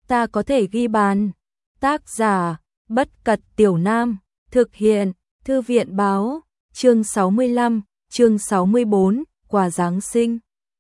ta có thể ghi bàn. Tác giả, Bất Cật Tiểu Nam, thực hiện, Thư viện Báo, chương 65, chương 64, quà Giáng sinh.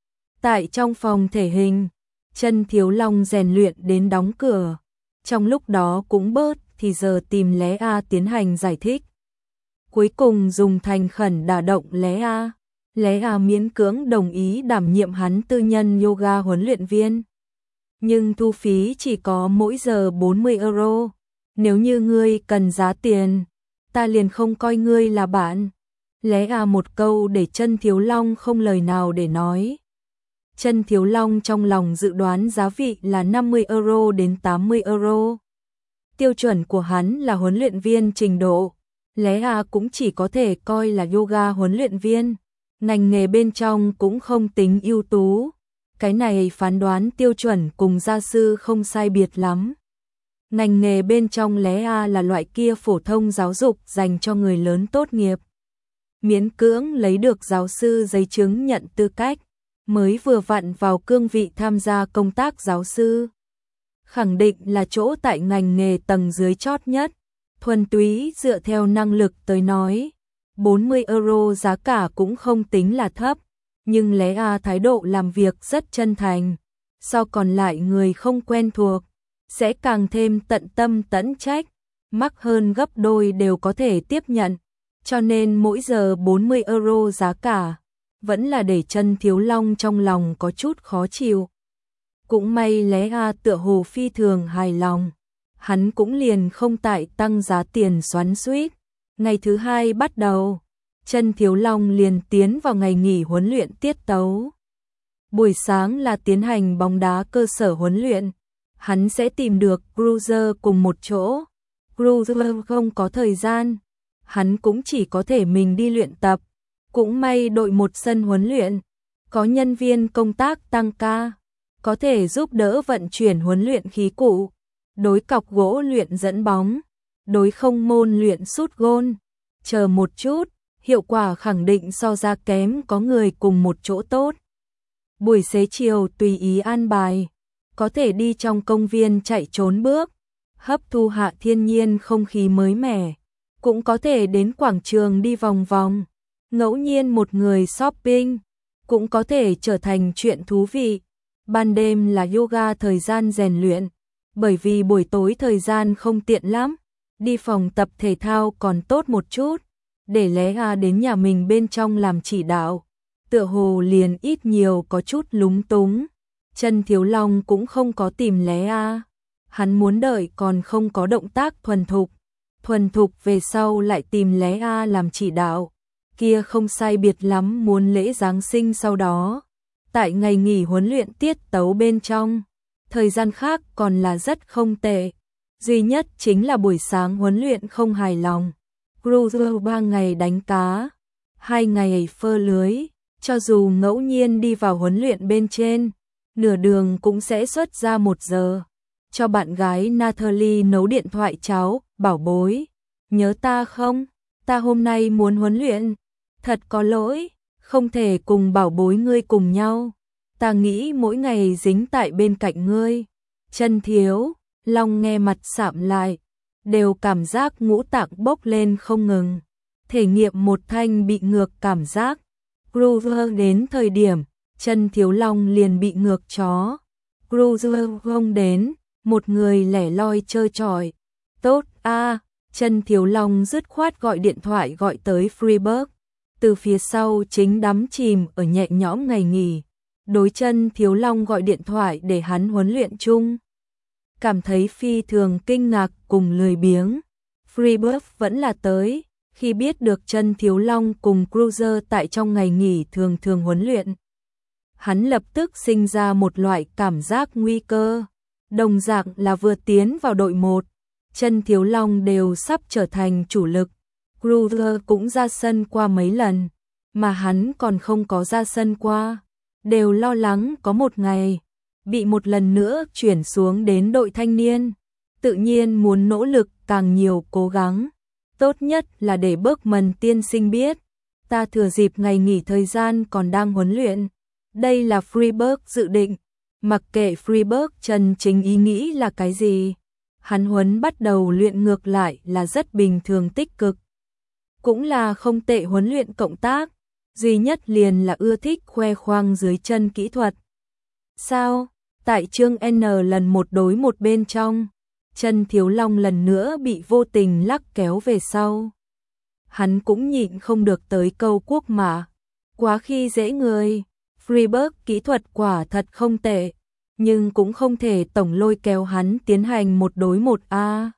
Tại trong phòng thể hình, Chân Thiếu Long rèn luyện đến đóng cửa. Trong lúc đó cũng bớt thì giờ tìm Lé A tiến hành giải thích. Cuối cùng dùng thành khẩn đả động Lé A. Lé A miễn cưỡng đồng ý đảm nhiệm hắn tư nhân yoga huấn luyện viên. Nhưng thu phí chỉ có mỗi giờ 40 euro. Nếu như ngươi cần giá tiền, ta liền không coi ngươi là bạn. Lé A một câu để Chân Thiếu Long không lời nào để nói. Chân Thiếu Long trong lòng dự đoán giá vị là 50 euro đến 80 euro. Tiêu chuẩn của hắn là huấn luyện viên trình độ. Lé A cũng chỉ có thể coi là yoga huấn luyện viên. Ngành nghề bên trong cũng không tính ưu tú. Cái này phán đoán tiêu chuẩn cùng gia sư không sai biệt lắm. Ngành nghề bên trong Lé A là loại kia phổ thông giáo dục dành cho người lớn tốt nghiệp. Miễn cưỡng lấy được giáo sư giấy chứng nhận tư cách, mới vừa vặn vào cương vị tham gia công tác giáo sư. Khẳng định là chỗ tại ngành nghề tầng dưới chót nhất, thuần túy dựa theo năng lực tới nói. 40 euro giá cả cũng không tính là thấp, nhưng Lé A thái độ làm việc rất chân thành. So còn lại người không quen thuộc, sẽ càng thêm tận tâm tận trách, mắc hơn gấp đôi đều có thể tiếp nhận. Cho nên mỗi giờ 40 euro giá cả, vẫn là để Chân Thiếu Long trong lòng có chút khó chịu. Cũng may Lé A tựa hồ phi thường hài lòng, hắn cũng liền không tại tăng giá tiền xoắn xuýt. Ngày thứ hai bắt đầu, Chân Thiếu Long liền tiến vào ngày nghỉ huấn luyện tiết tấu. Buổi sáng là tiến hành bóng đá cơ sở huấn luyện, hắn sẽ tìm được Cruiser cùng một chỗ. Cruiser không có thời gian, hắn cũng chỉ có thể mình đi luyện tập. Cũng may đội một sân huấn luyện, có nhân viên công tác tăng ca, có thể giúp đỡ vận chuyển huấn luyện khí cụ, đối cọc gỗ luyện dẫn bóng, đối không môn luyện sút gôn. Chờ một chút, hiệu quả khẳng định so ra kém có người cùng một chỗ tốt. Buổi xế chiều tùy ý an bài, có thể đi trong công viên chạy trốn bước, hấp thu hạ thiên nhiên không khí mới mẻ, cũng có thể đến quảng trường đi vòng vòng, ngẫu nhiên một người shopping, cũng có thể trở thành chuyện thú vị. Ban đêm là yoga thời gian rèn luyện, bởi vì buổi tối thời gian không tiện lắm, đi phòng tập thể thao còn tốt một chút, để Lé A đến nhà mình bên trong làm chỉ đạo, tựa hồ liền ít nhiều có chút lúng túng. Chân Thiếu Long cũng không có tìm Lé A, hắn muốn đợi còn không có động tác thuần thục về sau lại tìm Lé A làm chỉ đạo, kia không sai biệt lắm muốn lễ Giáng sinh sau đó. Tại ngày nghỉ huấn luyện tiết tấu bên trong, thời gian khác còn là rất không tệ, duy nhất chính là buổi sáng huấn luyện không hài lòng. Cruiser 3 ngày đánh cá, 2 ngày phơ lưới, cho dù ngẫu nhiên đi vào huấn luyện bên trên, nửa đường cũng sẽ xuất ra 1 giờ, cho bạn gái Natalie nấu điện thoại cháo, bảo bối, nhớ ta không? Ta hôm nay muốn huấn luyện, thật có lỗi, không thể cùng bảo bối ngươi cùng nhau, ta nghĩ mỗi ngày dính tại bên cạnh ngươi. Chân Thiếu Long nghe mặt sạm lại, đều cảm giác ngũ tạng bốc lên không ngừng, thể nghiệm một thanh bị ngược cảm giác. Cruiser đến thời điểm, Chân Thiếu Long liền bị ngược chó. Cruiser không đến, một người lẻ loi chơi trọi. Tốt a, Chân Thiếu Long dứt khoát gọi điện thoại gọi tới Freeburg. Từ phía sau chính đắm chìm ở nhẹ nhõm ngày nghỉ, đối Chân Thiếu Long gọi điện thoại để hắn huấn luyện chung. Cảm thấy phi thường kinh ngạc cùng lười biếng. Freeburg vẫn là tới, khi biết được Chân Thiếu Long cùng Cruiser tại trong ngày nghỉ thường huấn luyện. Hắn lập tức sinh ra một loại cảm giác nguy cơ, đồng dạng là vừa tiến vào đội 1, Chân Thiếu Long đều sắp trở thành chủ lực. Cruiser cũng ra sân qua mấy lần, mà hắn còn không có ra sân qua, đều lo lắng có một ngày bị một lần nữa chuyển xuống đến đội thanh niên, tự nhiên muốn nỗ lực càng nhiều cố gắng. Tốt nhất là để Bergman tiên sinh biết, ta thừa dịp ngày nghỉ thời gian còn đang huấn luyện. Đây là Freeburg dự định, Mặc kệ Freiburg chân chính ý nghĩ là cái gì, hắn huấn bắt đầu luyện ngược lại là rất bình thường tích cực. Cũng là không tệ huấn luyện cộng tác, duy nhất liền là ưa thích khoe khoang dưới chân kỹ thuật. Sao? Tại chương N lần 1 đối 1 bên trong, chân Thiếu Long lần nữa bị vô tình lắc kéo về sau. Hắn cũng nhịn không được tới câu quốc mã, quá khi dễ người. Freiburg kỹ thuật quả thật không tệ, nhưng cũng không thể tổng lôi kéo hắn tiến hành 1 đối 1 a.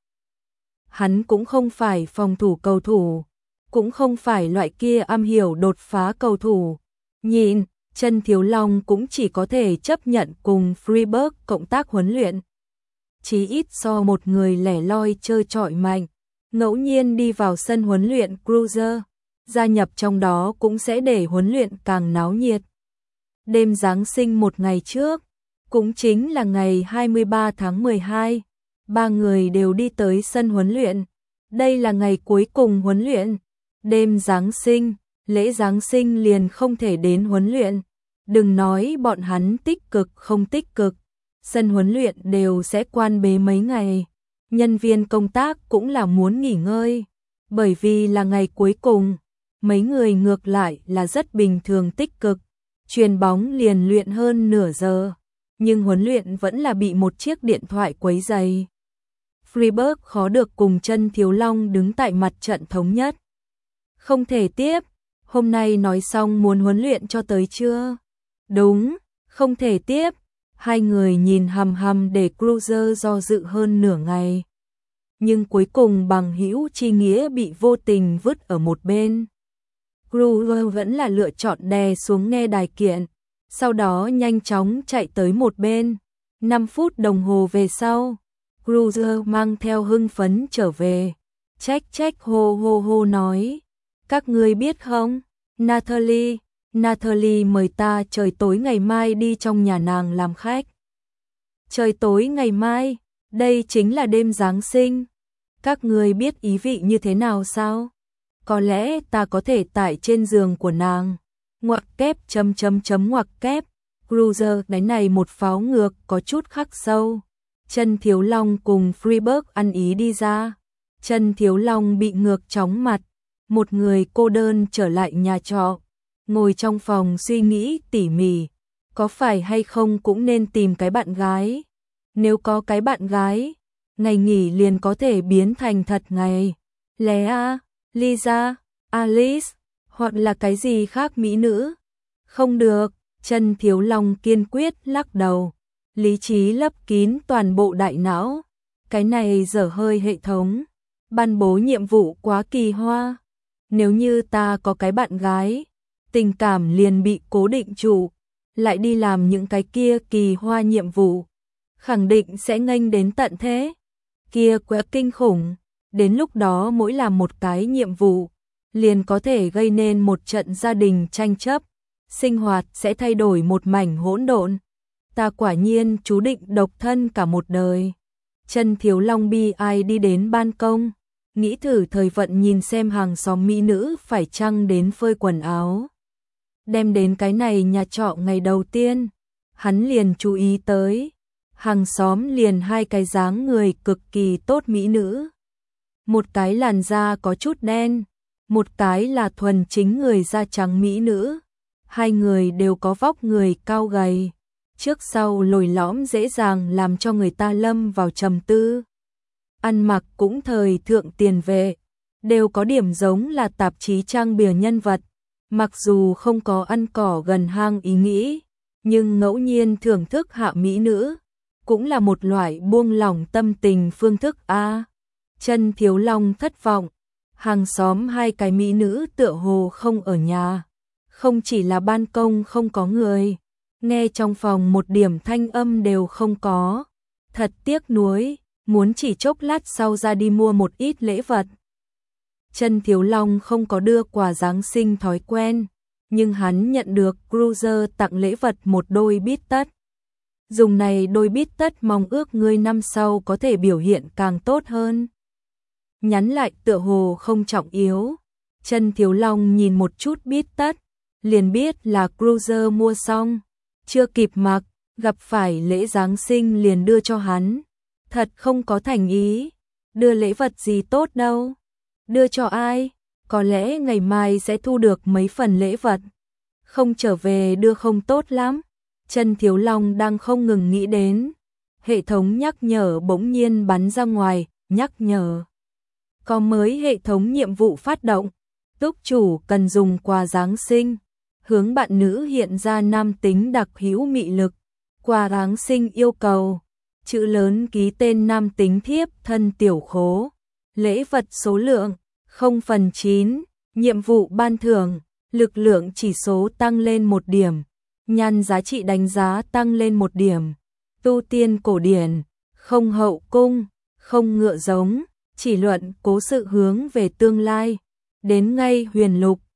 Hắn cũng không phải phòng thủ cầu thủ, cũng không phải loại kia am hiểu đột phá cầu thủ. Nhịn, chân Thiếu Long cũng chỉ có thể chấp nhận cùng Freiburg cộng tác huấn luyện. Chí ít so một người lẻ loi chơi trọi mạnh, ngẫu nhiên đi vào sân huấn luyện Cruiser, gia nhập trong đó cũng sẽ để huấn luyện càng náo nhiệt. Đêm Giáng sinh một ngày trước, cũng chính là ngày 23 tháng 12, ba người đều đi tới sân huấn luyện. Đây là ngày cuối cùng huấn luyện. Đêm Giáng sinh, lễ Giáng sinh liền không thể đến huấn luyện. Đừng nói bọn hắn tích cực không tích cực, sân huấn luyện đều sẽ quan bế mấy ngày. Nhân viên công tác cũng là muốn nghỉ ngơi, bởi vì là ngày cuối cùng, mấy người ngược lại là rất bình thường tích cực. Chuyền bóng liền luyện hơn nửa giờ, nhưng huấn luyện vẫn là bị một chiếc điện thoại quấy rầy. Freiburg khó được cùng chân Thiếu Long đứng tại mặt trận thống nhất. Không thể tiếp, hôm nay nói xong muốn huấn luyện cho tới chưa? Đúng, không thể tiếp. Hai người nhìn hằm hằm để Cruiser do dự hơn nửa ngày. Nhưng cuối cùng bằng hữu chi nghĩa bị vô tình vứt ở một bên. Cruiser vẫn là lựa chọn đè xuống nghe đài kiện, sau đó nhanh chóng chạy tới một bên. 5 phút đồng hồ về sau, Cruiser mang theo hưng phấn trở về. Trách hô hô hô nói, các ngươi biết không, Natalie mời ta trời tối ngày mai đi trong nhà nàng làm khách. Trời tối ngày mai, đây chính là đêm Giáng sinh. Các ngươi biết ý vị như thế nào sao? Có lẽ ta có thể tại trên giường của nàng. Ngoặc kép ngoặc kép. Cruiser đánh này một pháo ngược có chút khắc sâu. Chân Thiếu Long cùng Freiburg ăn ý đi ra. Chân Thiếu Long bị ngược chóng mặt. Một người cô đơn trở lại nhà trọ. Ngồi trong phòng suy nghĩ tỉ mỉ. Có phải hay không cũng nên tìm cái bạn gái. Nếu có cái bạn gái, ngày nghỉ liền có thể biến thành thật ngày. Lea, Lisa, Alice, hoặc là cái gì khác mỹ nữ. Không được, chân Thiếu Long kiên quyết lắc đầu. Lý trí lấp kín toàn bộ đại não. Cái này dở hơi hệ thống. Ban bố nhiệm vụ quá kỳ hoa. Nếu như ta có cái bạn gái, tình cảm liền bị cố định trụ, lại đi làm những cái kia kỳ hoa nhiệm vụ, khẳng định sẽ nghênh đến tận thế. Kia quá kinh khủng, đến lúc đó mỗi làm một cái nhiệm vụ, liền có thể gây nên một trận gia đình tranh chấp, sinh hoạt sẽ thay đổi một mảnh hỗn độn. Ta quả nhiên chú định độc thân cả một đời. Chân Thiếu Long bi ai đi đến ban công, nghĩ thử thời vận nhìn xem hàng xóm mỹ nữ phải chăng đến phơi quần áo. Đem đến cái này nhà trọ ngày đầu tiên, hắn liền chú ý tới, hàng xóm liền hai cái dáng người cực kỳ tốt mỹ nữ. Một cái làn da có chút đen, một cái là thuần chính người da trắng mỹ nữ. Hai người đều có vóc người cao gầy, trước sau lồi lõm dễ dàng làm cho người ta lâm vào trầm tư. Ăn mặc cũng thời thượng tiền vệ, đều có điểm giống là tạp chí trang bìa nhân vật. Mặc dù không có ăn cỏ gần hang ý nghĩ, nhưng ngẫu nhiên thưởng thức hạ mỹ nữ, cũng là một loại buông lỏng tâm tình phương thức a. Chân Thiếu Long thất vọng, hàng xóm hai cái mỹ nữ tựa hồ không ở nhà, không chỉ là ban công không có người, nghe trong phòng một điểm thanh âm đều không có. Thật tiếc nuối, muốn chỉ chốc lát sau ra đi mua một ít lễ vật. Chân Thiếu Long không có đưa quà Giáng sinh thói quen, nhưng hắn nhận được Cruiser tặng lễ vật một đôi bít tất. Dùng này đôi bít tất mong ước ngươi năm sau có thể biểu hiện càng tốt hơn. Nhắn lại tựa hồ không trọng yếu. Chân Thiếu Long nhìn một chút bít tất, liền biết là Cruiser mua xong, chưa kịp mặc, gặp phải lễ Giáng sinh liền đưa cho hắn. Thật không có thành ý, đưa lễ vật gì tốt đâu. Đưa cho ai? Có lẽ ngày mai sẽ thu được mấy phần lễ vật. Không trở về đưa không tốt lắm. Trần Thiếu Long đang không ngừng nghĩ đến. Hệ thống nhắc nhở bỗng nhiên bắn ra ngoài, nhắc nhở. Có mới hệ thống nhiệm vụ phát động. Túc chủ cần dùng quà Giáng sinh. Hướng bạn nữ hiện ra nam tính đặc hữu mị lực. Quà Giáng sinh yêu cầu. Chữ lớn ký tên nam tính thiếp thân tiểu khố. Lễ vật số lượng 0/9. Nhiệm vụ ban thưởng. Lực lượng chỉ số tăng lên 1 điểm. Nhan giá trị đánh giá tăng lên 1 điểm. Tu tiên cổ điển. Không hậu cung. Không ngựa giống. Chỉ luận cố sự hướng về tương lai. Đến ngay huyền lục.